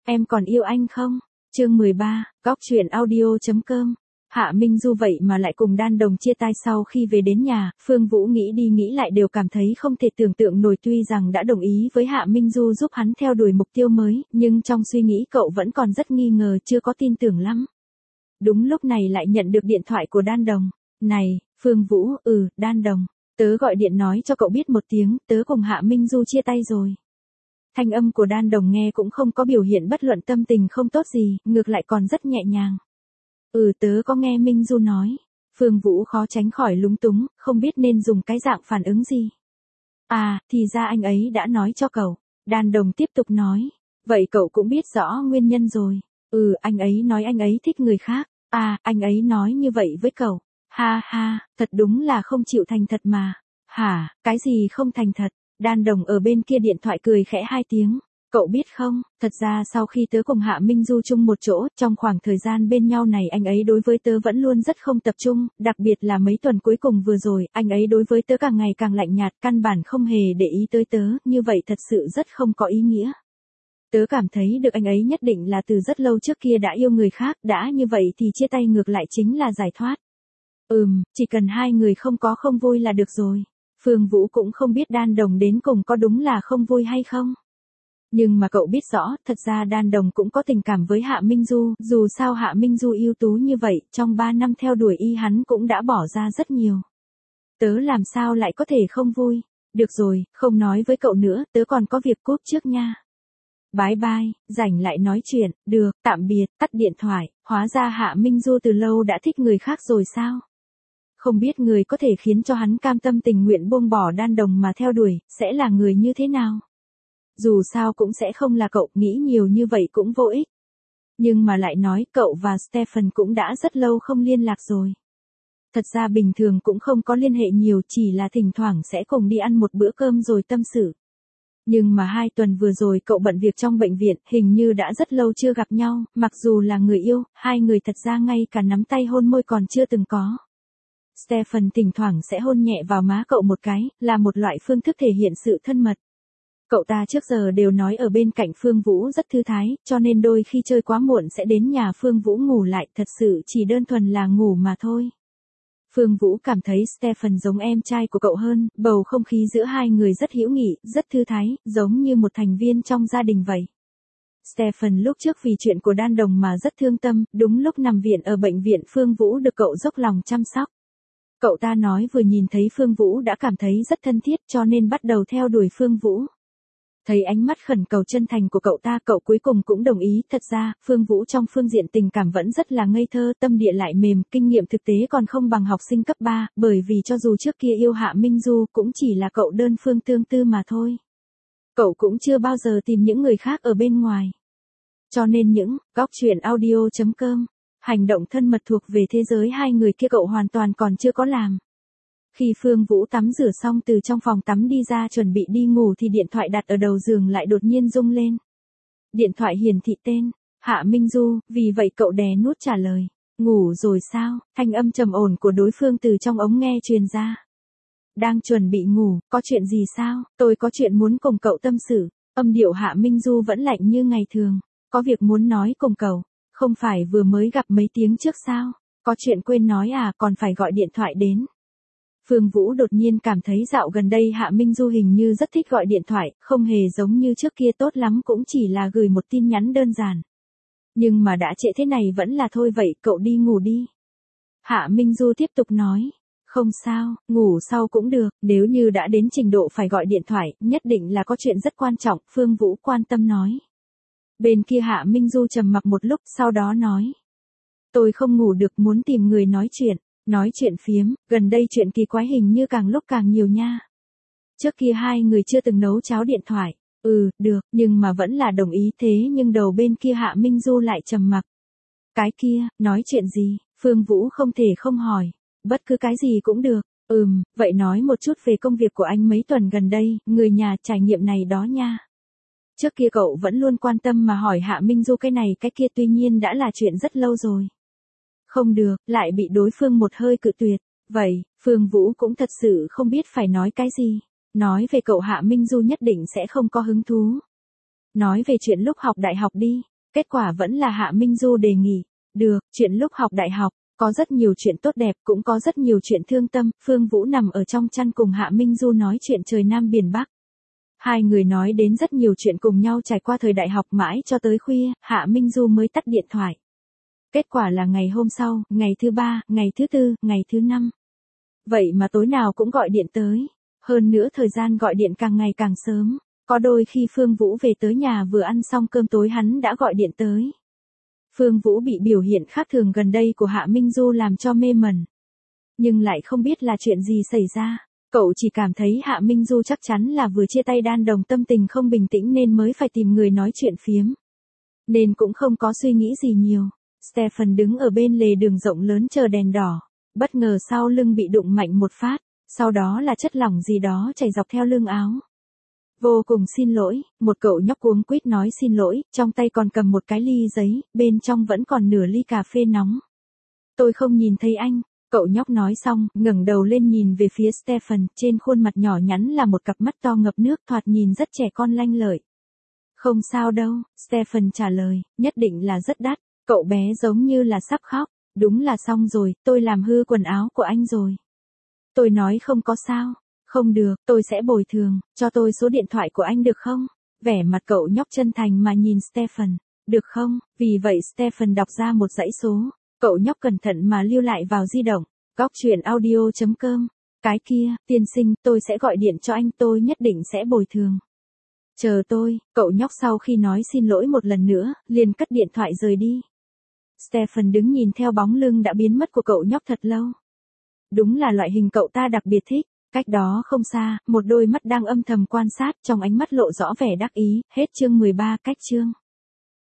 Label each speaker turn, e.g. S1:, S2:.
S1: Em còn yêu anh không? Chương 13, Góc truyện audio.com. Hạ Minh Du vậy mà lại cùng Đan Đồng chia tay sau khi về đến nhà, Phương Vũ nghĩ đi nghĩ lại đều cảm thấy không thể tưởng tượng nổi, tuy rằng đã đồng ý với Hạ Minh Du giúp hắn theo đuổi mục tiêu mới, nhưng trong suy nghĩ cậu vẫn còn rất nghi ngờ, chưa có tin tưởng lắm. Đúng lúc này lại nhận được điện thoại của Đan Đồng. Này, Phương Vũ, Đan Đồng, tớ gọi điện nói cho cậu biết một tiếng, tớ cùng Hạ Minh Du chia tay rồi. Thanh âm của Đan Đồng nghe cũng không có biểu hiện bất luận tâm tình không tốt gì, ngược lại còn rất nhẹ nhàng. Tớ có nghe Minh Du nói. Phương Vũ khó tránh khỏi lúng túng, không biết nên dùng cái dạng phản ứng gì. À, thì ra anh ấy đã nói cho cậu. Đan Đồng tiếp tục nói. Vậy cậu cũng biết rõ nguyên nhân rồi. Anh ấy nói anh ấy thích người khác. À, anh ấy nói như vậy với cậu. Ha ha, thật đúng là không chịu thành thật mà. Hả, cái gì không thành thật? Đan Đồng ở bên kia điện thoại cười khẽ 2 tiếng. Cậu biết không, thật ra sau khi tớ cùng Hạ Minh Du chung một chỗ, trong khoảng thời gian bên nhau này anh ấy đối với tớ vẫn luôn rất không tập trung, đặc biệt là mấy tuần cuối cùng vừa rồi, anh ấy đối với tớ càng ngày càng lạnh nhạt, căn bản không hề để ý tới tớ, như vậy thật sự rất không có ý nghĩa. Tớ cảm thấy được anh ấy nhất định là từ rất lâu trước kia đã yêu người khác, đã như vậy thì chia tay ngược lại chính là giải thoát. Chỉ cần hai người không có không vui là được rồi. Phương Vũ cũng không biết Đan Đồng đến cùng có đúng là không vui hay không. Nhưng mà cậu biết rõ, thật ra Đan Đồng cũng có tình cảm với Hạ Minh Du, dù sao Hạ Minh Du ưu tú như vậy, trong 3 năm theo đuổi y hắn cũng đã bỏ ra rất nhiều. Tớ làm sao lại có thể không vui? Được rồi, không nói với cậu nữa, tớ còn có việc cúp trước nha. Bye bye, rảnh lại nói chuyện, được, tạm biệt, tắt điện thoại, hóa ra Hạ Minh Du từ lâu đã thích người khác rồi sao? Không biết người có thể khiến cho hắn cam tâm tình nguyện buông bỏ Đan Đồng mà theo đuổi, sẽ là người như thế nào? Dù sao cũng sẽ không là cậu, nghĩ nhiều như vậy cũng vô ích. Nhưng mà lại nói cậu và Stephen cũng đã rất lâu không liên lạc rồi. Thật ra bình thường cũng không có liên hệ nhiều, chỉ là thỉnh thoảng sẽ cùng đi ăn một bữa cơm rồi tâm sự. Nhưng mà 2 tuần vừa rồi cậu bận việc trong bệnh viện, hình như đã rất lâu chưa gặp nhau, mặc dù là người yêu, hai người thật ra ngay cả nắm tay hôn môi còn chưa từng có. Stephen thỉnh thoảng sẽ hôn nhẹ vào má cậu một cái, là một loại phương thức thể hiện sự thân mật. Cậu ta trước giờ đều nói ở bên cạnh Phương Vũ rất thư thái, cho nên đôi khi chơi quá muộn sẽ đến nhà Phương Vũ ngủ lại, thật sự chỉ đơn thuần là ngủ mà thôi. Phương Vũ cảm thấy Stephen giống em trai của cậu hơn, bầu không khí giữa hai người rất hữu nghị, rất thư thái, giống như một thành viên trong gia đình vậy. Stephen lúc trước vì chuyện của Đan Đồng mà rất thương tâm, đúng lúc nằm viện ở bệnh viện Phương Vũ được cậu dốc lòng chăm sóc. Cậu ta nói vừa nhìn thấy Phương Vũ đã cảm thấy rất thân thiết cho nên bắt đầu theo đuổi Phương Vũ. Thấy ánh mắt khẩn cầu chân thành của cậu ta, cậu cuối cùng cũng đồng ý. Thật ra, Phương Vũ trong phương diện tình cảm vẫn rất là ngây thơ, tâm địa lại mềm, kinh nghiệm thực tế còn không bằng học sinh cấp 3, bởi vì cho dù trước kia yêu Hạ Minh Du cũng chỉ là cậu đơn phương tương tư mà thôi. Cậu cũng chưa bao giờ tìm những người khác ở bên ngoài. Cho nên những góc truyện audio.com, hành động thân mật thuộc về thế giới hai người kia cậu hoàn toàn còn chưa có làm. Khi Phương Vũ tắm rửa xong từ trong phòng tắm đi ra chuẩn bị đi ngủ thì điện thoại đặt ở đầu giường lại đột nhiên rung lên. Điện thoại hiển thị tên Hạ Minh Du, vì vậy cậu đè nút trả lời. Ngủ rồi sao? Thanh âm trầm ổn của đối phương từ trong ống nghe truyền ra. Đang chuẩn bị ngủ, có chuyện gì sao? Tôi có chuyện muốn cùng cậu tâm sự. Âm điệu Hạ Minh Du vẫn lạnh như ngày thường. Có việc muốn nói cùng cậu. Không phải vừa mới gặp mấy tiếng trước sao? Có chuyện quên nói à, còn phải gọi điện thoại đến. Phương Vũ đột nhiên cảm thấy dạo gần đây Hạ Minh Du hình như rất thích gọi điện thoại, không hề giống như trước kia, tốt lắm cũng chỉ là gửi một tin nhắn đơn giản. Nhưng mà đã trễ thế này vẫn là thôi vậy, cậu đi ngủ đi. Hạ Minh Du tiếp tục nói. Không sao, ngủ sau cũng được, nếu như đã đến trình độ phải gọi điện thoại, nhất định là có chuyện rất quan trọng, Phương Vũ quan tâm nói. Bên kia Hạ Minh Du trầm mặc một lúc, sau đó nói. Tôi không ngủ được, muốn tìm người nói chuyện. Nói chuyện phiếm, gần đây chuyện kỳ quái hình như càng lúc càng nhiều nha. Trước kia hai người chưa từng nấu cháo điện thoại. Được, nhưng mà vẫn là đồng ý, thế nhưng đầu bên kia Hạ Minh Du lại trầm mặc. Cái kia, nói chuyện gì? Phương Vũ không thể không hỏi. Bất cứ cái gì cũng được. Vậy nói một chút về công việc của anh mấy tuần gần đây, người nhà trải nghiệm này đó nha. Trước kia cậu vẫn luôn quan tâm mà hỏi Hạ Minh Du cái này cái kia, tuy nhiên đã là chuyện rất lâu rồi. Không được, lại bị đối phương một hơi cự tuyệt. Vậy, Phương Vũ cũng thật sự không biết phải nói cái gì. Nói về cậu Hạ Minh Du nhất định sẽ không có hứng thú. Nói về chuyện lúc học đại học đi. Kết quả vẫn là Hạ Minh Du đề nghị. Được, chuyện lúc học đại học, có rất nhiều chuyện tốt đẹp, cũng có rất nhiều chuyện thương tâm. Phương Vũ nằm ở trong chăn cùng Hạ Minh Du nói chuyện trời Nam biển Bắc. Hai người nói đến rất nhiều chuyện cùng nhau trải qua thời đại học mãi cho tới khuya, Hạ Minh Du mới tắt điện thoại. Kết quả là ngày hôm sau, ngày thứ ba, ngày thứ tư, ngày thứ năm. Vậy mà tối nào cũng gọi điện tới. Hơn nữa thời gian gọi điện càng ngày càng sớm. Có đôi khi Phương Vũ về tới nhà vừa ăn xong cơm tối hắn đã gọi điện tới. Phương Vũ bị biểu hiện khác thường gần đây của Hạ Minh Du làm cho mê mẩn. Nhưng lại không biết là chuyện gì xảy ra. Cậu chỉ cảm thấy Hạ Minh Du chắc chắn là vừa chia tay Đan Đồng tâm tình không bình tĩnh nên mới phải tìm người nói chuyện phiếm. Nên cũng không có suy nghĩ gì nhiều. Stephen đứng ở bên lề đường rộng lớn chờ đèn đỏ. Bất ngờ sau lưng bị đụng mạnh một phát. Sau đó là chất lỏng gì đó chảy dọc theo lưng áo. Vô cùng xin lỗi, một cậu nhóc cuống quýt nói xin lỗi, trong tay còn cầm một cái ly giấy, bên trong vẫn còn nửa ly cà phê nóng. Tôi không nhìn thấy anh, cậu nhóc nói xong, ngẩng đầu lên nhìn về phía Stephen, trên khuôn mặt nhỏ nhắn là một cặp mắt to ngập nước thoạt nhìn rất trẻ con lanh lợi. Không sao đâu, Stephen trả lời, nhất định là rất đắt, cậu bé giống như là sắp khóc, đúng là xong rồi, tôi làm hư quần áo của anh rồi. Tôi nói không có sao. Không được, tôi sẽ bồi thường, cho tôi số điện thoại của anh được không? Vẻ mặt cậu nhóc chân thành mà nhìn Stephen, được không? Vì vậy Stephen đọc ra một dãy số, cậu nhóc cẩn thận mà lưu lại vào di động, goctruyện.audio.com. Cái kia, tiên sinh, tôi sẽ gọi điện cho anh, tôi nhất định sẽ bồi thường. Chờ tôi, cậu nhóc sau khi nói xin lỗi một lần nữa, liền cất điện thoại rời đi. Stephen đứng nhìn theo bóng lưng đã biến mất của cậu nhóc thật lâu. Đúng là loại hình cậu ta đặc biệt thích. Cách đó không xa, một đôi mắt đang âm thầm quan sát, trong ánh mắt lộ rõ vẻ đắc ý. Hết chương 13, cách chương.